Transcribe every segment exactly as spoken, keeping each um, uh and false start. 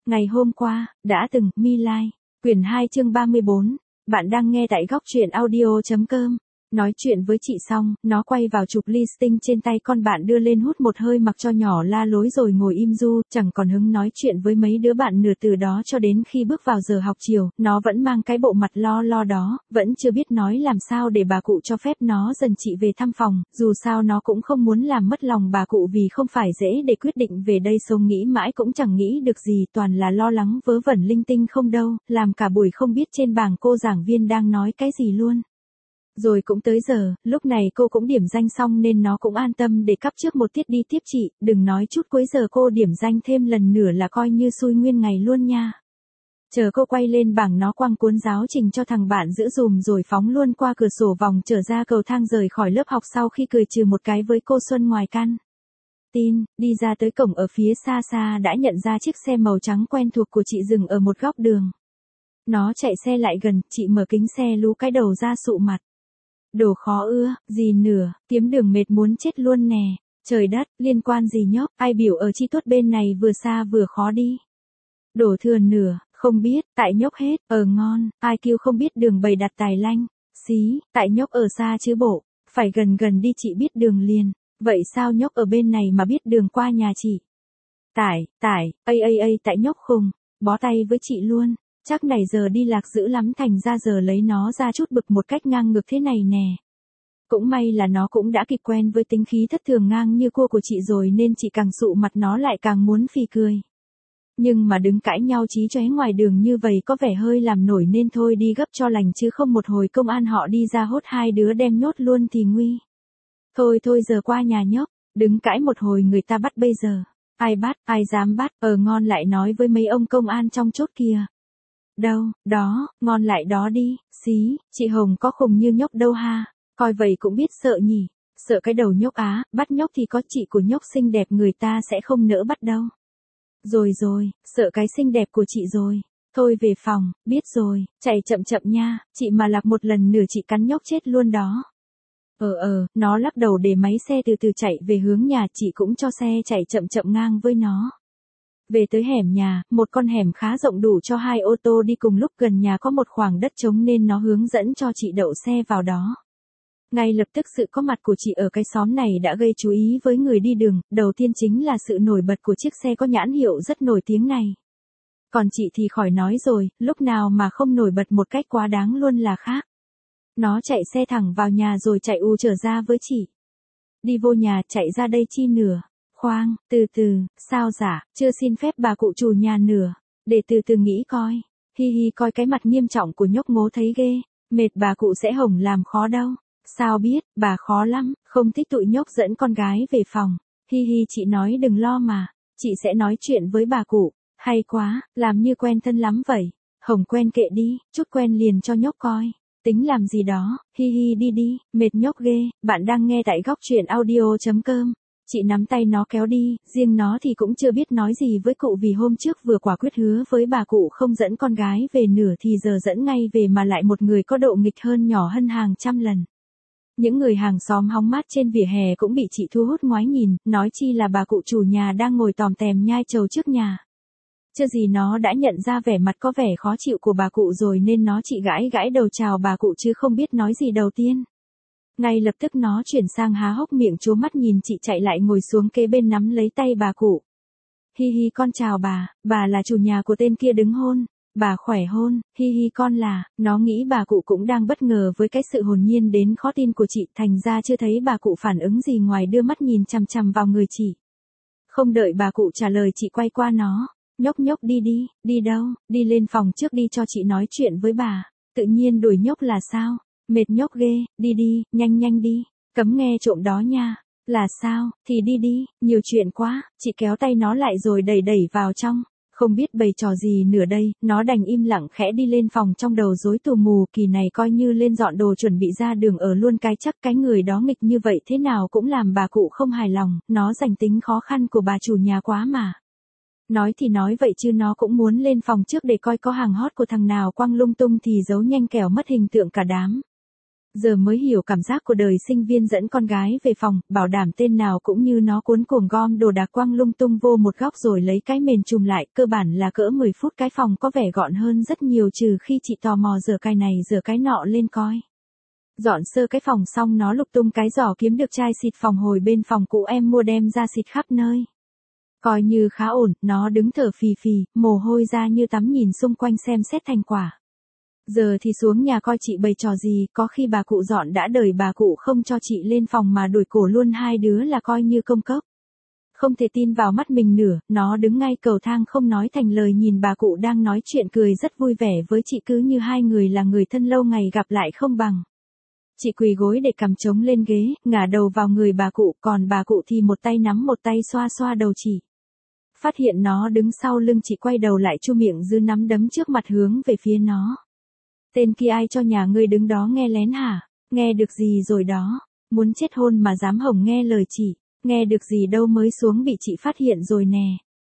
Ngày hôm qua, đã từng, My Lai, quyển hai chương ba mươi bốn, bạn đang nghe tại góc truyện audio.com. Nói chuyện với chị xong, nó quay vào chụp listing trên tay con bạn đưa lên hút một hơi mặc cho nhỏ la lối rồi ngồi im du, chẳng còn hứng nói chuyện với mấy đứa bạn nửa từ đó cho đến khi bước vào giờ học chiều, nó vẫn mang cái bộ mặt lo lo đó, vẫn chưa biết nói làm sao để bà cụ cho phép nó dần chị về thăm phòng, dù sao nó cũng không muốn làm mất lòng bà cụ vì không phải dễ để quyết định về đây sống nghĩ mãi cũng chẳng nghĩ được gì, toàn là lo lắng vớ vẩn linh tinh không đâu, làm cả buổi không biết trên bảng cô giảng viên đang nói cái gì luôn. Rồi cũng tới giờ, lúc này cô cũng điểm danh xong nên nó cũng an tâm để cắp trước một tiết đi tiếp chị, đừng nói chút cuối giờ cô điểm danh thêm lần nữa là coi như xui nguyên ngày luôn nha. Chờ cô quay lên bảng nó quăng cuốn giáo trình cho thằng bạn giữ dùm rồi phóng luôn qua cửa sổ vòng trở ra cầu thang rời khỏi lớp học sau khi cười trừ một cái với cô Xuân ngoài căn tin, đi ra tới cổng ở phía xa xa đã nhận ra chiếc xe màu trắng quen thuộc của chị dừng ở một góc đường. Nó chạy xe lại gần, chị mở kính xe lú cái đầu ra sụ mặt. Đồ khó ưa, gì nửa, kiếm đường mệt muốn chết luôn nè. Trời đất, liên quan gì nhóc, ai biểu ở chi tốt bên này vừa xa vừa khó đi. Đổ thừa nửa, không biết, tại nhóc hết, ở ngon, ai kêu không biết đường bày đặt tài lanh. Xí, tại nhóc ở xa chứ bộ, phải gần gần đi chị biết đường liền. Vậy sao nhóc ở bên này mà biết đường qua nhà chị? Tải, tải, ây ây ây tại nhóc khùng, bó tay với chị luôn. Chắc này giờ đi lạc dữ lắm thành ra giờ lấy nó ra chút bực một cách ngang ngược thế này nè. Cũng may là nó cũng đã kịp quen với tính khí thất thường ngang như cô của chị rồi nên chị càng sụ mặt nó lại càng muốn phì cười. Nhưng mà đứng cãi nhau chí chóe ngoài đường như vậy có vẻ hơi làm nổi nên thôi đi gấp cho lành chứ không một hồi công an họ đi ra hốt hai đứa đem nhốt luôn thì nguy. Thôi thôi giờ qua nhà nhóc, đứng cãi một hồi người ta bắt bây giờ. Ai bắt, ai dám bắt, ở ngon lại nói với mấy ông công an trong chốt kia. Đâu, đó, ngon lại đó đi, xí, chị Hồng có khùng như nhóc đâu ha, coi vậy cũng biết sợ nhỉ, sợ cái đầu nhóc á, bắt nhóc thì có chị của nhóc xinh đẹp người ta sẽ không nỡ bắt đâu. Rồi rồi, sợ cái xinh đẹp của chị rồi, thôi về phòng, biết rồi, chạy chậm chậm nha, chị mà lạc một lần nửa chị cắn nhóc chết luôn đó. Ờ ờ, nó lắc đầu để máy xe từ từ chạy về hướng nhà chị cũng cho xe chạy chậm chậm ngang với nó. Về tới hẻm nhà, một con hẻm khá rộng đủ cho hai ô tô đi cùng lúc gần nhà có một khoảng đất trống nên nó hướng dẫn cho chị đậu xe vào đó. Ngay lập tức sự có mặt của chị ở cái xóm này đã gây chú ý với người đi đường, đầu tiên chính là sự nổi bật của chiếc xe có nhãn hiệu rất nổi tiếng này. Còn chị thì khỏi nói rồi, lúc nào mà không nổi bật một cách quá đáng luôn là khác. Nó chạy xe thẳng vào nhà rồi chạy u trở ra với chị. Đi vô nhà chạy ra đây chi nửa. Khoan, từ từ, sao giả, chưa xin phép bà cụ chủ nhà nửa, để từ từ nghĩ coi, hi hi coi cái mặt nghiêm trọng của nhóc ngố thấy ghê, mệt bà cụ sẽ hổng làm khó đâu, sao biết, bà khó lắm, không thích tụi nhóc dẫn con gái về phòng, hi hi chị nói đừng lo mà, chị sẽ nói chuyện với bà cụ, hay quá, làm như quen thân lắm vậy, hổng quen kệ đi, chút quen liền cho nhóc coi. Tính làm gì đó, hi hi đi đi, mệt nhóc ghê, bạn đang nghe tại góc truyện audio.com. Chị nắm tay nó kéo đi, riêng nó thì cũng chưa biết nói gì với cụ vì hôm trước vừa quả quyết hứa với bà cụ không dẫn con gái về nửa thì giờ dẫn ngay về mà lại một người có độ nghịch hơn nhỏ hơn hàng trăm lần. Những người hàng xóm hóng mát trên vỉa hè cũng bị chị thu hút ngoái nhìn, nói chi là bà cụ chủ nhà đang ngồi tòm tèm nhai trầu trước nhà. Chưa gì nó đã nhận ra vẻ mặt có vẻ khó chịu của bà cụ rồi nên nó chỉ gãi gãi đầu chào bà cụ chứ không biết nói gì đầu tiên. Ngay lập tức nó chuyển sang há hốc miệng trố mắt nhìn chị chạy lại ngồi xuống kế bên nắm lấy tay bà cụ. Hi hi con chào bà, bà là chủ nhà của tên kia đứng hôn, bà khỏe hôn, hi hi con là, nó nghĩ bà cụ cũng đang bất ngờ với cái sự hồn nhiên đến khó tin của chị thành ra chưa thấy bà cụ phản ứng gì ngoài đưa mắt nhìn chằm chằm vào người chị. Không đợi bà cụ trả lời chị quay qua nó, nhóc nhóc đi đi, đi đâu, đi lên phòng trước đi cho chị nói chuyện với bà, tự nhiên đuổi nhóc là sao? Mệt nhóc ghê, đi đi, nhanh nhanh đi, cấm nghe trộm đó nha, là sao, thì đi đi, nhiều chuyện quá, chị kéo tay nó lại rồi đẩy đẩy vào trong, không biết bày trò gì nữa đây, nó đành im lặng khẽ đi lên phòng trong đầu rối tù mù kỳ này coi như lên dọn đồ chuẩn bị ra đường ở luôn cái chắc cái người đó nghịch như vậy thế nào cũng làm bà cụ không hài lòng, nó giành tính khó khăn của bà chủ nhà quá mà. Nói thì nói vậy chứ nó cũng muốn lên phòng trước để coi có hàng hot của thằng nào quăng lung tung thì giấu nhanh kẻo mất hình tượng cả đám. Giờ mới hiểu cảm giác của đời sinh viên dẫn con gái về phòng, bảo đảm tên nào cũng như nó cuốn cuồng gom đồ đạc quăng lung tung vô một góc rồi lấy cái mền trùm lại, cơ bản là cỡ mười phút cái phòng có vẻ gọn hơn rất nhiều trừ khi chị tò mò rửa cái này rửa cái nọ lên coi. Dọn sơ cái phòng xong nó lục tung cái giỏ kiếm được chai xịt phòng hồi bên phòng cũ em mua đem ra xịt khắp nơi. Coi như khá ổn, nó đứng thở phì phì, mồ hôi ra như tắm nhìn xung quanh xem xét thành quả. Giờ thì xuống nhà coi chị bày trò gì, có khi bà cụ dọn đã đời bà cụ không cho chị lên phòng mà đuổi cổ luôn hai đứa là coi như công cốc. Không thể tin vào mắt mình nữa, nó đứng ngay cầu thang không nói thành lời nhìn bà cụ đang nói chuyện cười rất vui vẻ với chị cứ như hai người là người thân lâu ngày gặp lại không bằng. Chị quỳ gối để cằm trống lên ghế, ngả đầu vào người bà cụ, còn bà cụ thì một tay nắm một tay xoa xoa đầu chị. Phát hiện nó đứng sau lưng chị quay đầu lại chu miệng dư nắm đấm trước mặt hướng về phía nó. Tên kia ai cho nhà ngươi đứng đó nghe lén hả? Nghe được gì rồi đó? Muốn chết hôn mà dám hổng nghe lời chị, nghe được gì đâu mới xuống bị chị phát hiện rồi nè.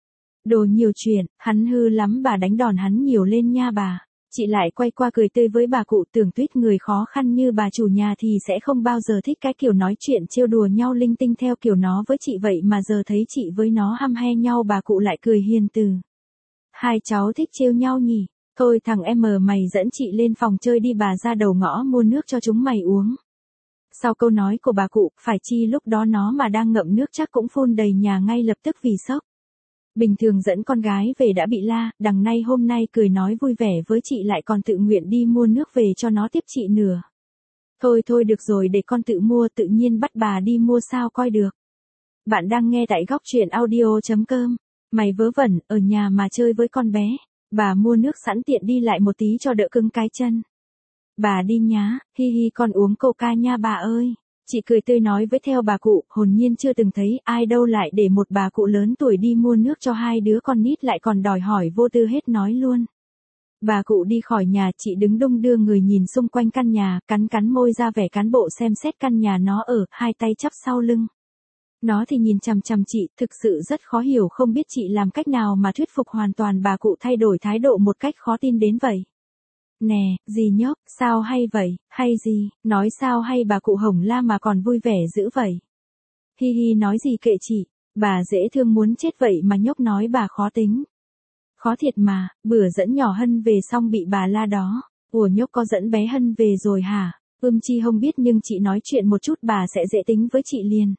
Đồ nhiều chuyện, hắn hư lắm bà đánh đòn hắn nhiều lên nha bà. Chị lại quay qua cười tươi với bà cụ tưởng tuyết người khó khăn như bà chủ nhà thì sẽ không bao giờ thích cái kiểu nói chuyện trêu đùa nhau linh tinh theo kiểu nó với chị vậy mà giờ thấy chị với nó hăm he nhau bà cụ lại cười hiền từ. Hai cháu thích trêu nhau nhỉ? Thôi thằng em mày dẫn chị lên phòng chơi đi bà ra đầu ngõ mua nước cho chúng mày uống. Sau câu nói của bà cụ, phải chi lúc đó nó mà đang ngậm nước chắc cũng phun đầy nhà ngay lập tức vì sốc. Bình thường dẫn con gái về đã bị la, đằng nay hôm nay cười nói vui vẻ với chị lại còn tự nguyện đi mua nước về cho nó tiếp chị nửa. Thôi thôi được rồi để con tự mua tự nhiên bắt bà đi mua sao coi được. Bạn đang nghe tại góc truyện audio chấm com. Mày vớ vẩn, ở nhà mà chơi với con bé. Bà mua nước sẵn tiện đi lại một tí cho đỡ cứng cái chân. Bà đi nhá, hi hi con uống coca nha bà ơi. Chị cười tươi nói với theo bà cụ, hồn nhiên chưa từng thấy ai đâu lại để một bà cụ lớn tuổi đi mua nước cho hai đứa con nít lại còn đòi hỏi vô tư hết nói luôn. Bà cụ đi khỏi nhà chị đứng đung đưa người nhìn xung quanh căn nhà, cắn cắn môi ra vẻ cán bộ xem xét căn nhà nó ở, hai tay chắp sau lưng. Nó thì nhìn chằm chằm chị, thực sự rất khó hiểu không biết chị làm cách nào mà thuyết phục hoàn toàn bà cụ thay đổi thái độ một cách khó tin đến vậy. Nè, gì nhóc, sao hay vậy, hay gì, nói sao hay bà cụ hổng la mà còn vui vẻ dữ vậy. Hi hi nói gì kệ chị, bà dễ thương muốn chết vậy mà nhóc nói bà khó tính. Khó thiệt mà, bữa dẫn nhỏ Hân về xong bị bà la đó, ủa nhóc có dẫn bé Hân về rồi hả, ưm chi không biết nhưng chị nói chuyện một chút bà sẽ dễ tính với chị liền.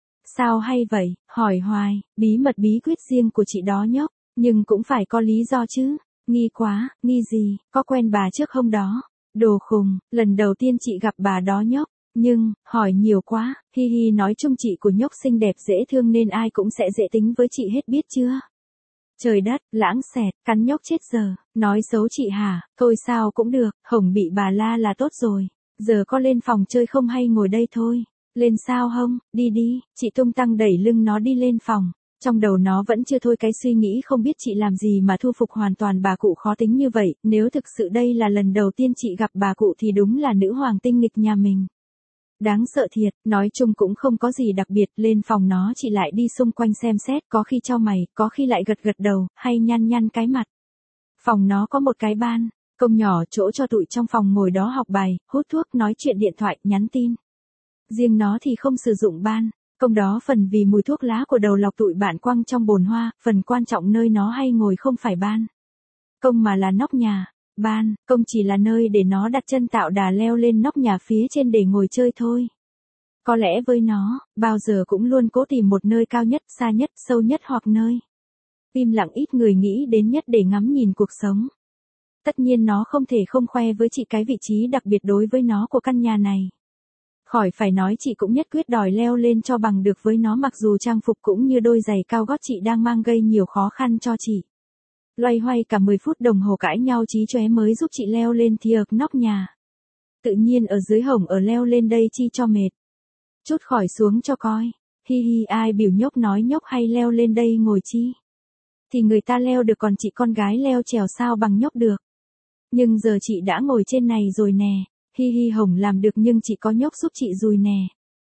Sao hay vậy, hỏi hoài, bí mật bí quyết riêng của chị đó nhóc, nhưng cũng phải có lý do chứ. Nghi quá, nghi gì, có quen bà trước không đó? Đồ khùng, lần đầu tiên chị gặp bà đó nhóc, nhưng, hỏi nhiều quá, hi hi nói chung chị của nhóc xinh đẹp dễ thương nên ai cũng sẽ dễ tính với chị hết biết chưa? Trời đất, lãng xẹt, cắn nhóc chết giờ, nói xấu chị hả, thôi sao cũng được, hổng bị bà la là tốt rồi, giờ có lên phòng chơi không hay ngồi đây thôi, lên sao không, đi đi, chị tung tăng đẩy lưng nó đi lên phòng. Trong đầu nó vẫn chưa thôi cái suy nghĩ không biết chị làm gì mà thu phục hoàn toàn bà cụ khó tính như vậy, nếu thực sự đây là lần đầu tiên chị gặp bà cụ thì đúng là nữ hoàng tinh nghịch nhà mình. Đáng sợ thiệt, nói chung cũng không có gì đặc biệt, lên phòng nó chị lại đi xung quanh xem xét, có khi chau mày, có khi lại gật gật đầu, hay nhăn nhăn cái mặt. Phòng nó có một cái ban, công nhỏ chỗ cho tụi trong phòng ngồi đó học bài, hút thuốc, nói chuyện điện thoại, nhắn tin. Riêng nó thì không sử dụng ban. Công đó phần vì mùi thuốc lá của đầu lọc tụi bạn quăng trong bồn hoa, phần quan trọng nơi nó hay ngồi không phải ban công mà là nóc nhà. Ban công chỉ là nơi để nó đặt chân tạo đà leo lên nóc nhà phía trên để ngồi chơi thôi. Có lẽ với nó, bao giờ cũng luôn cố tìm một nơi cao nhất, xa nhất, sâu nhất hoặc nơi im lặng ít người nghĩ đến nhất để ngắm nhìn cuộc sống. Tất nhiên nó không thể không khoe với chị cái vị trí đặc biệt đối với nó của căn nhà này. Khỏi phải nói chị cũng nhất quyết đòi leo lên cho bằng được với nó mặc dù trang phục cũng như đôi giày cao gót chị đang mang gây nhiều khó khăn cho chị. Loay hoay cả mười phút đồng hồ cãi nhau chí chóe mới giúp chị leo lên thì ợp nóc nhà. Tự nhiên ở dưới hổng ở leo lên đây chi cho mệt. Chút khỏi xuống cho coi. Hi hi ai biểu nhóc nói nhóc hay leo lên đây ngồi chi. Thì người ta leo được còn chị con gái leo trèo sao bằng nhóc được. Nhưng giờ chị đã ngồi trên này rồi nè. Hi hi hổng làm được nhưng chị có nhóc giúp chị dùi nè.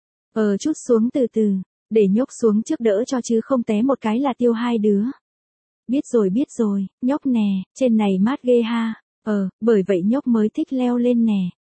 Ờ chút xuống từ từ, để nhóc xuống trước đỡ cho chứ không té một cái là tiêu hai đứa. Biết rồi biết rồi, nhóc nè, trên này mát ghê ha. Ờ, bởi vậy nhóc mới thích leo lên nè.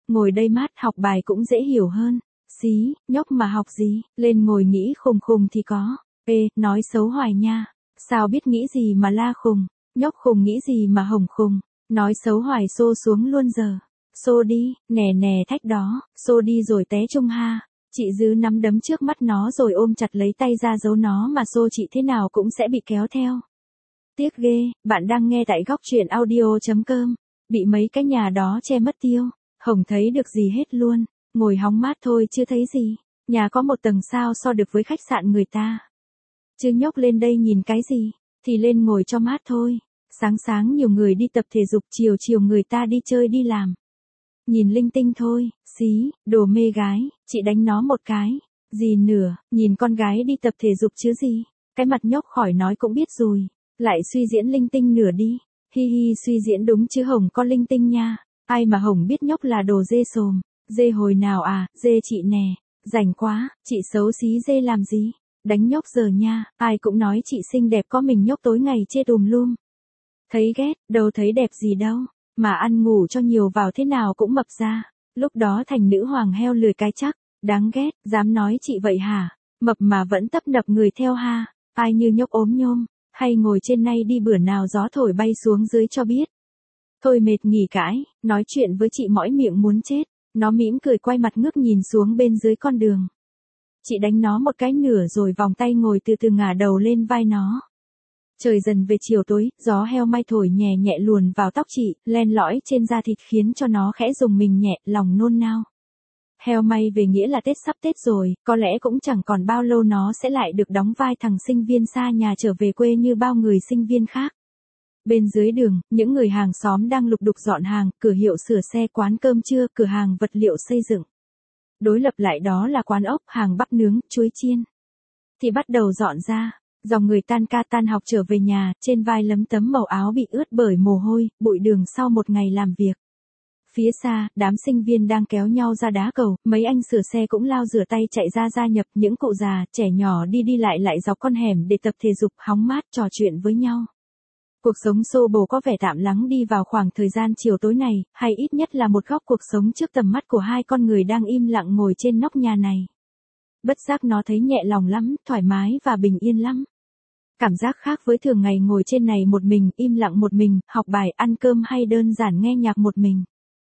ngồi đây mát học bài cũng dễ hiểu hơn. Xí, nhóc mà học gì, lên ngồi nghĩ khùng khùng thì có. Ê, nói xấu hoài nha. Sao biết nghĩ gì mà la khùng, nhóc khùng nghĩ gì mà hồng khùng, nói xấu hoài xô xuống luôn giờ. Xô đi, nè nè thách đó, xô đi rồi té chung ha. Chị Dư nắm đấm trước mắt nó rồi ôm chặt lấy tay ra giấu nó mà xô chị thế nào cũng sẽ bị kéo theo. Tiếc ghê, bạn đang nghe tại góc truyện audio.com. Bị mấy cái nhà đó che mất tiêu, Hồng thấy được gì hết luôn, ngồi hóng mát thôi chưa thấy gì. Nhà có một tầng sao so được với khách sạn người ta. Chứ nhóc lên đây nhìn cái gì, thì lên ngồi cho mát thôi. Sáng sáng nhiều người đi tập thể dục, chiều chiều người ta đi chơi đi làm. Nhìn linh tinh thôi, xí, đồ mê gái, chị đánh nó một cái. Gì nữa, nhìn con gái đi tập thể dục chứ gì. Cái mặt nhóc khỏi nói cũng biết rồi. Lại suy diễn linh tinh nửa đi. Hi hi suy diễn đúng chứ Hồng có linh tinh nha. Ai mà Hồng biết nhóc là đồ dê sồm. Dê hồi nào à, dê chị nè. Rảnh quá, chị xấu xí dê làm gì. Đánh nhóc giờ nha, ai cũng nói chị xinh đẹp có mình nhóc tối ngày chê tùm lum. Thấy ghét, đâu thấy đẹp gì đâu. Mà ăn ngủ cho nhiều vào thế nào cũng mập ra. Lúc đó thành nữ hoàng heo lười cái chắc. Đáng ghét, dám nói chị vậy hả? Mập mà vẫn tấp nập người theo ha. Ai như nhóc ốm nhôm. Hay ngồi trên nay đi bữa nào gió thổi bay xuống dưới cho biết. Thôi mệt nghỉ cãi, nói chuyện với chị mỏi miệng muốn chết. Nó mỉm cười quay mặt ngước nhìn xuống bên dưới con đường. Chị đánh nó một cái nửa rồi vòng tay ngồi từ từ ngả đầu lên vai nó. Trời dần về chiều tối, gió heo may thổi nhẹ nhẹ luồn vào tóc chị, len lỏi trên da thịt khiến cho nó khẽ rùng mình nhẹ, lòng nôn nao. Heo may về nghĩa là Tết sắp Tết rồi, có lẽ cũng chẳng còn bao lâu nó sẽ lại được đóng vai thằng sinh viên xa nhà trở về quê như bao người sinh viên khác. Bên dưới đường, những người hàng xóm đang lục đục dọn hàng, cửa hiệu sửa xe, quán cơm trưa, cửa hàng vật liệu xây dựng. Đối lập lại đó là quán ốc, hàng bắp nướng, chuối chiên. Thì bắt đầu dọn ra, dòng người tan ca tan học trở về nhà, trên vai lấm tấm màu áo bị ướt bởi mồ hôi, bụi đường sau một ngày làm việc. Phía xa, đám sinh viên đang kéo nhau ra đá cầu, mấy anh sửa xe cũng lao rửa tay chạy ra gia nhập, những cụ già, trẻ nhỏ đi đi lại lại dọc con hẻm để tập thể dục, hóng mát, trò chuyện với nhau. Cuộc sống xô bồ có vẻ tạm lắng đi vào khoảng thời gian chiều tối này, hay ít nhất là một góc cuộc sống trước tầm mắt của hai con người đang im lặng ngồi trên nóc nhà này. Bất giác nó thấy nhẹ lòng lắm, thoải mái và bình yên lắm. Cảm giác khác với thường ngày ngồi trên này một mình, im lặng một mình, học bài, ăn cơm hay đơn giản nghe nhạc một mình.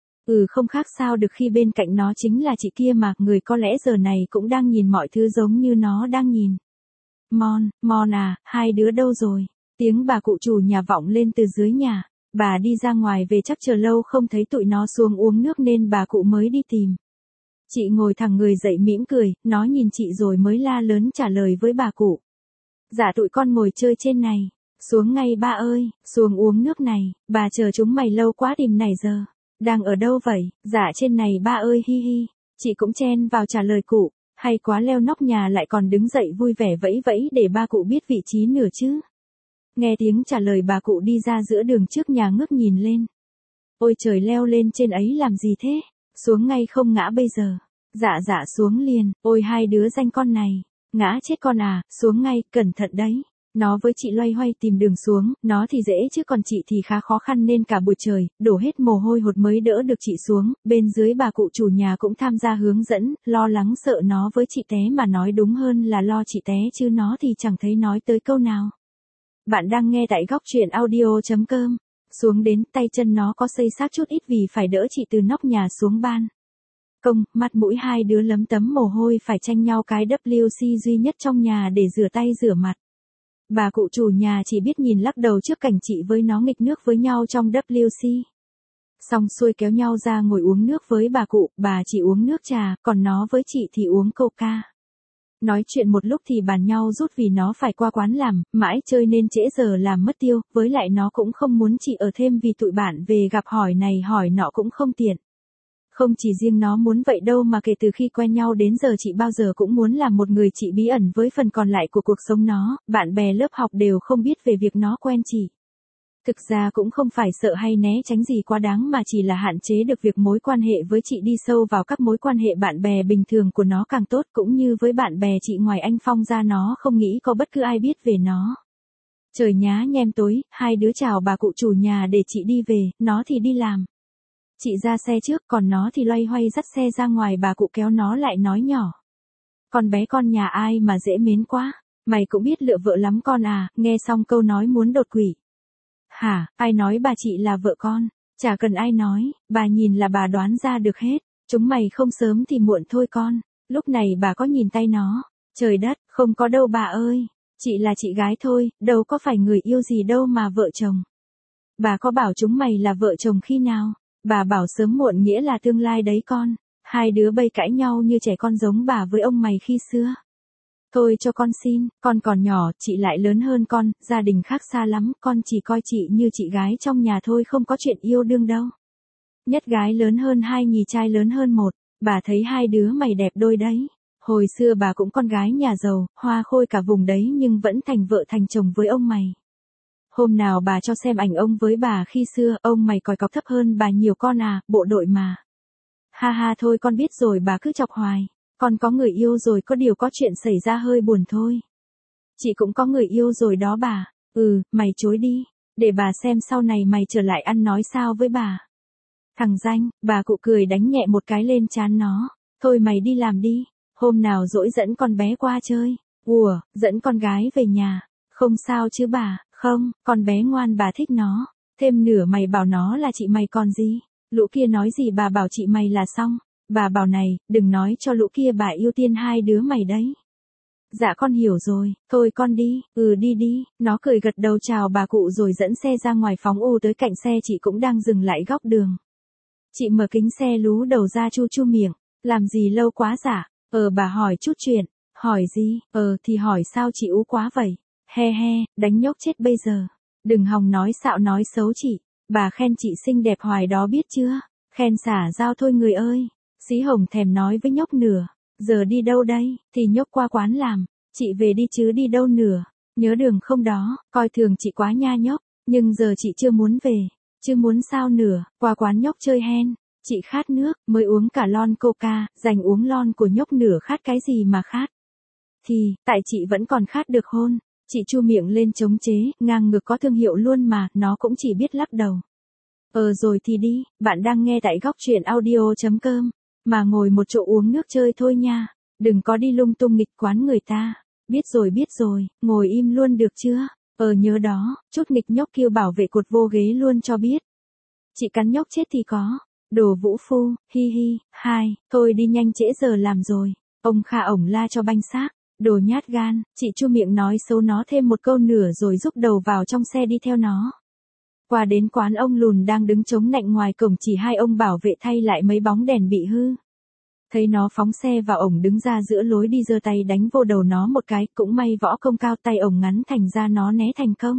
Ừ không khác sao được khi bên cạnh nó chính là chị kia mà, người có lẽ giờ này cũng đang nhìn mọi thứ giống như nó đang nhìn. Mon, Mon à, hai đứa đâu rồi? Tiếng bà cụ chủ nhà vọng lên từ dưới nhà. Bà đi ra ngoài về chắc chờ lâu không thấy tụi nó xuống uống nước nên bà cụ mới đi tìm. Chị ngồi thẳng người dậy mỉm cười, nó nhìn chị rồi mới la lớn trả lời với bà cụ. Dạ tụi con ngồi chơi trên này. Xuống ngay ba ơi, xuống uống nước này, bà chờ chúng mày lâu quá tìm này giờ. Đang ở đâu vậy? Dạ trên này ba ơi hi hi. Chị cũng chen vào trả lời cụ. Hay quá, leo nóc nhà lại còn đứng dậy vui vẻ vẫy vẫy để ba cụ biết vị trí nửa chứ. Nghe tiếng trả lời bà cụ đi ra giữa đường trước nhà ngước nhìn lên. Ôi trời, leo lên trên ấy làm gì thế? Xuống ngay không ngã bây giờ. Dạ dạ xuống liền, ôi hai đứa danh con này. Ngã chết con à, xuống ngay, cẩn thận đấy. Nó với chị loay hoay tìm đường xuống, nó thì dễ chứ còn chị thì khá khó khăn nên cả buổi trời, đổ hết mồ hôi hột mới đỡ được chị xuống. Bên dưới bà cụ chủ nhà cũng tham gia hướng dẫn, lo lắng sợ nó với chị té, mà nói đúng hơn là lo chị té chứ nó thì chẳng thấy nói tới câu nào. Bạn đang nghe tại góc truyện audio.com. Xuống đến, tay chân nó có xây xác chút ít vì phải đỡ chị từ nóc nhà xuống ban công, mặt mũi hai đứa lấm tấm mồ hôi phải tranh nhau cái vê xê duy nhất trong nhà để rửa tay rửa mặt. Bà cụ chủ nhà chỉ biết nhìn lắc đầu trước cảnh chị với nó nghịch nước với nhau trong vê xê. Xong xuôi kéo nhau ra ngồi uống nước với bà cụ, bà chỉ uống nước trà, còn nó với chị thì uống coca. Nói chuyện một lúc thì bàn nhau rút vì nó phải qua quán làm, mãi chơi nên trễ giờ làm mất tiêu, với lại nó cũng không muốn chị ở thêm vì tụi bạn về gặp hỏi này hỏi nọ cũng không tiện. Không chỉ riêng nó muốn vậy đâu mà kể từ khi quen nhau đến giờ chị bao giờ cũng muốn làm một người chị bí ẩn với phần còn lại của cuộc sống nó, bạn bè lớp học đều không biết về việc nó quen chị. Thực ra cũng không phải sợ hay né tránh gì quá đáng mà chỉ là hạn chế được việc mối quan hệ với chị đi sâu vào các mối quan hệ bạn bè bình thường của nó càng tốt, cũng như với bạn bè chị ngoài anh Phong ra nó không nghĩ có bất cứ ai biết về nó. Trời nhá nhem tối, hai đứa chào bà cụ chủ nhà để chị đi về, nó thì đi làm. Chị ra xe trước, còn nó thì loay hoay dắt xe ra ngoài, bà cụ kéo nó lại nói nhỏ. Con bé con nhà ai mà dễ mến quá, mày cũng biết lựa vợ lắm con à, nghe xong câu nói muốn đột quỵ. Hả, ai nói bà chị là vợ con? Chả cần ai nói, bà nhìn là bà đoán ra được hết, chúng mày không sớm thì muộn thôi con. Lúc này bà có nhìn tay nó, trời đất, không có đâu bà ơi, chị là chị gái thôi, đâu có phải người yêu gì đâu mà vợ chồng. Bà có bảo chúng mày là vợ chồng khi nào? Bà bảo sớm muộn nghĩa là tương lai đấy con. Hai đứa bây cãi nhau như trẻ con giống bà với ông mày khi xưa. Thôi cho con xin, con còn nhỏ, chị lại lớn hơn con, gia đình khác xa lắm, con chỉ coi chị như chị gái trong nhà thôi, không có chuyện yêu đương đâu. Nhất gái lớn hơn hai nhì trai lớn hơn một, bà thấy hai đứa mày đẹp đôi đấy. Hồi xưa bà cũng con gái nhà giàu, hoa khôi cả vùng đấy nhưng vẫn thành vợ thành chồng với ông mày. Hôm nào bà cho xem ảnh ông với bà khi xưa, ông mày còi cọc thấp hơn bà nhiều con à, bộ đội mà. Ha ha thôi con biết rồi, bà cứ chọc hoài. Con có người yêu rồi, có điều có chuyện xảy ra hơi buồn thôi. Chị cũng có người yêu rồi đó bà. Ừ, mày chối đi, để bà xem sau này mày trở lại ăn nói sao với bà. Thằng danh, bà cụ cười đánh nhẹ một cái lên trán nó. Thôi mày đi làm đi, hôm nào dỗi dẫn con bé qua chơi. Ủa, dẫn con gái về nhà. Không sao chứ bà, không, con bé ngoan bà thích nó. Thêm nửa mày bảo nó là chị mày còn gì. Lũ kia nói gì bà bảo chị mày là xong. Bà bảo này, đừng nói cho lũ kia bà ưu tiên hai đứa mày đấy. Dạ con hiểu rồi, thôi con đi, ừ đi đi, nó cười gật đầu chào bà cụ rồi dẫn xe ra ngoài phóng ô tới cạnh xe chị cũng đang dừng lại góc đường. Chị mở kính xe lú đầu ra chu chu miệng, làm gì lâu quá dạ, ờ bà hỏi chút chuyện, hỏi gì, ờ thì hỏi sao chị ú quá vậy, he he, đánh nhóc chết bây giờ, đừng hòng nói xạo nói xấu chị, bà khen chị xinh đẹp hoài đó biết chưa, khen xả giao thôi người ơi. Xí Hồng thèm nói với nhóc nửa, giờ đi đâu đây, thì nhóc qua quán làm, chị về đi chứ đi đâu nửa, nhớ đường không đó, coi thường chị quá nha nhóc, nhưng giờ chị chưa muốn về, chứ muốn sao nửa, qua quán nhóc chơi hen, chị khát nước, mới uống cả lon coca, dành uống lon của nhóc nửa khát cái gì mà khát. Thì, tại chị vẫn còn khát được hôn, chị chu miệng lên chống chế, ngang ngực có thương hiệu luôn mà, nó cũng chỉ biết lắc đầu. Ờ rồi thì đi, bạn đang nghe tại góc truyện audio.com. Mà ngồi một chỗ uống nước chơi thôi nha, đừng có đi lung tung nghịch quán người ta. Biết rồi biết rồi, ngồi im luôn được chưa? Ờ nhớ đó, chút nghịch nhóc kêu bảo vệ cột vô ghế luôn cho biết. Chị cắn nhóc chết thì có. Đồ vũ phu, hi hi, hai, thôi đi nhanh trễ giờ làm rồi. Ông Kha ổng la cho banh xác, đồ nhát gan, chị chu miệng nói xấu nó thêm một câu nửa rồi rúc đầu vào trong xe đi theo nó. Qua đến quán ông lùn đang đứng chống nạnh ngoài cổng chỉ hai ông bảo vệ thay lại mấy bóng đèn bị hư. Thấy nó phóng xe vào ổng đứng ra giữa lối đi giơ tay đánh vô đầu nó một cái, cũng may võ công cao tay ổng ngắn thành ra nó né thành công.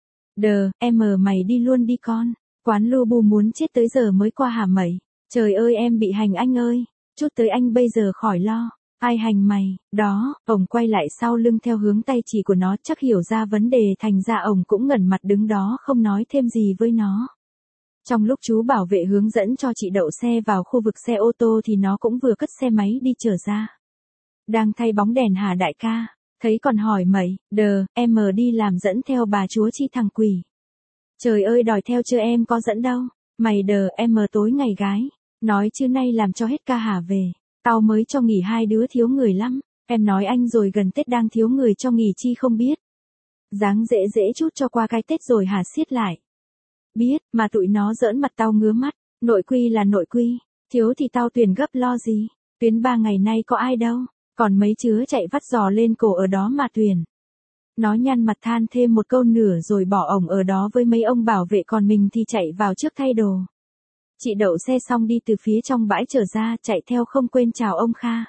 Đờ, em mờ mày đi luôn đi con, quán lu bu muốn chết tới giờ mới qua hả mày, trời ơi em bị hành anh ơi, chút tới anh bây giờ khỏi lo. Ai hành mày, đó, ổng quay lại sau lưng theo hướng tay chỉ của nó chắc hiểu ra vấn đề thành ra ổng cũng ngẩn mặt đứng đó không nói thêm gì với nó. Trong lúc chú bảo vệ hướng dẫn cho chị đậu xe vào khu vực xe ô tô thì nó cũng vừa cất xe máy đi chở ra. Đang thay bóng đèn hả đại ca, thấy còn hỏi mày, đờ, em mờ đi làm dẫn theo bà chúa chi thằng quỷ. Trời ơi đòi theo chưa em có dẫn đâu, mày đờ em mờ tối ngày gái, nói chứ nay làm cho hết ca hả về. Tao mới cho nghỉ hai đứa thiếu người lắm, em nói anh rồi gần Tết đang thiếu người cho nghỉ chi không biết. Dáng dễ dễ chút cho qua cái Tết rồi hả siết lại. Biết, mà tụi nó giỡn mặt tao ngứa mắt, nội quy là nội quy, thiếu thì tao tuyển gấp lo gì, tuyến ba ngày nay có ai đâu, còn mấy chứa chạy vắt giò lên cổ ở đó mà tuyển. Nó nhăn mặt than thêm một câu nửa rồi bỏ ổng ở đó với mấy ông bảo vệ còn mình thì chạy vào trước thay đồ. Chị đậu xe xong đi từ phía trong bãi trở ra chạy theo không quên chào ông Kha.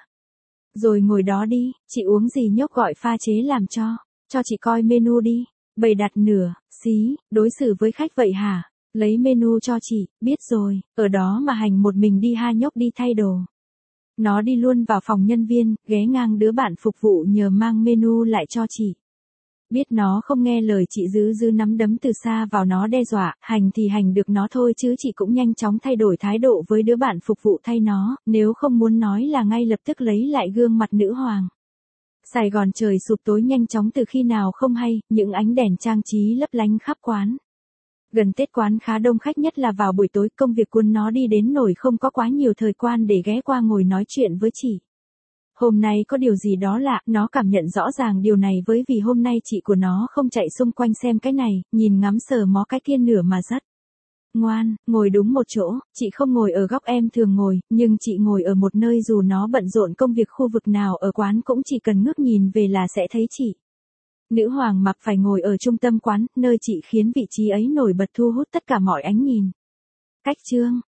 Rồi ngồi đó đi, chị uống gì nhóc gọi pha chế làm cho, cho chị coi menu đi, bày đặt nửa, xí, đối xử với khách vậy hả, lấy menu cho chị, biết rồi, ở đó mà hành một mình đi ha nhóc đi thay đồ. Nó đi luôn vào phòng nhân viên, ghé ngang đứa bạn phục vụ nhờ mang menu lại cho chị. Biết nó không nghe lời chị giữ giữ nắm đấm từ xa vào nó đe dọa, hành thì hành được nó thôi chứ chị cũng nhanh chóng thay đổi thái độ với đứa bạn phục vụ thay nó, nếu không muốn nói là ngay lập tức lấy lại gương mặt nữ hoàng. Sài Gòn trời sụp tối nhanh chóng từ khi nào không hay, những ánh đèn trang trí lấp lánh khắp quán. Gần Tết quán khá đông khách, nhất là vào buổi tối, công việc cuốn nó đi đến nỗi không có quá nhiều thời gian để ghé qua ngồi nói chuyện với chị. Hôm nay có điều gì đó lạ, nó cảm nhận rõ ràng điều này với vì hôm nay chị của nó không chạy xung quanh xem cái này, nhìn ngắm sờ mó cái kia nữa mà rất ngoan, ngồi đúng một chỗ. Chị không ngồi ở góc em thường ngồi, nhưng chị ngồi ở một nơi dù nó bận rộn công việc khu vực nào ở quán cũng chỉ cần ngước nhìn về là sẽ thấy chị. Nữ hoàng mặc phải ngồi ở trung tâm quán, nơi chị khiến vị trí ấy nổi bật thu hút tất cả mọi ánh nhìn. Cách chương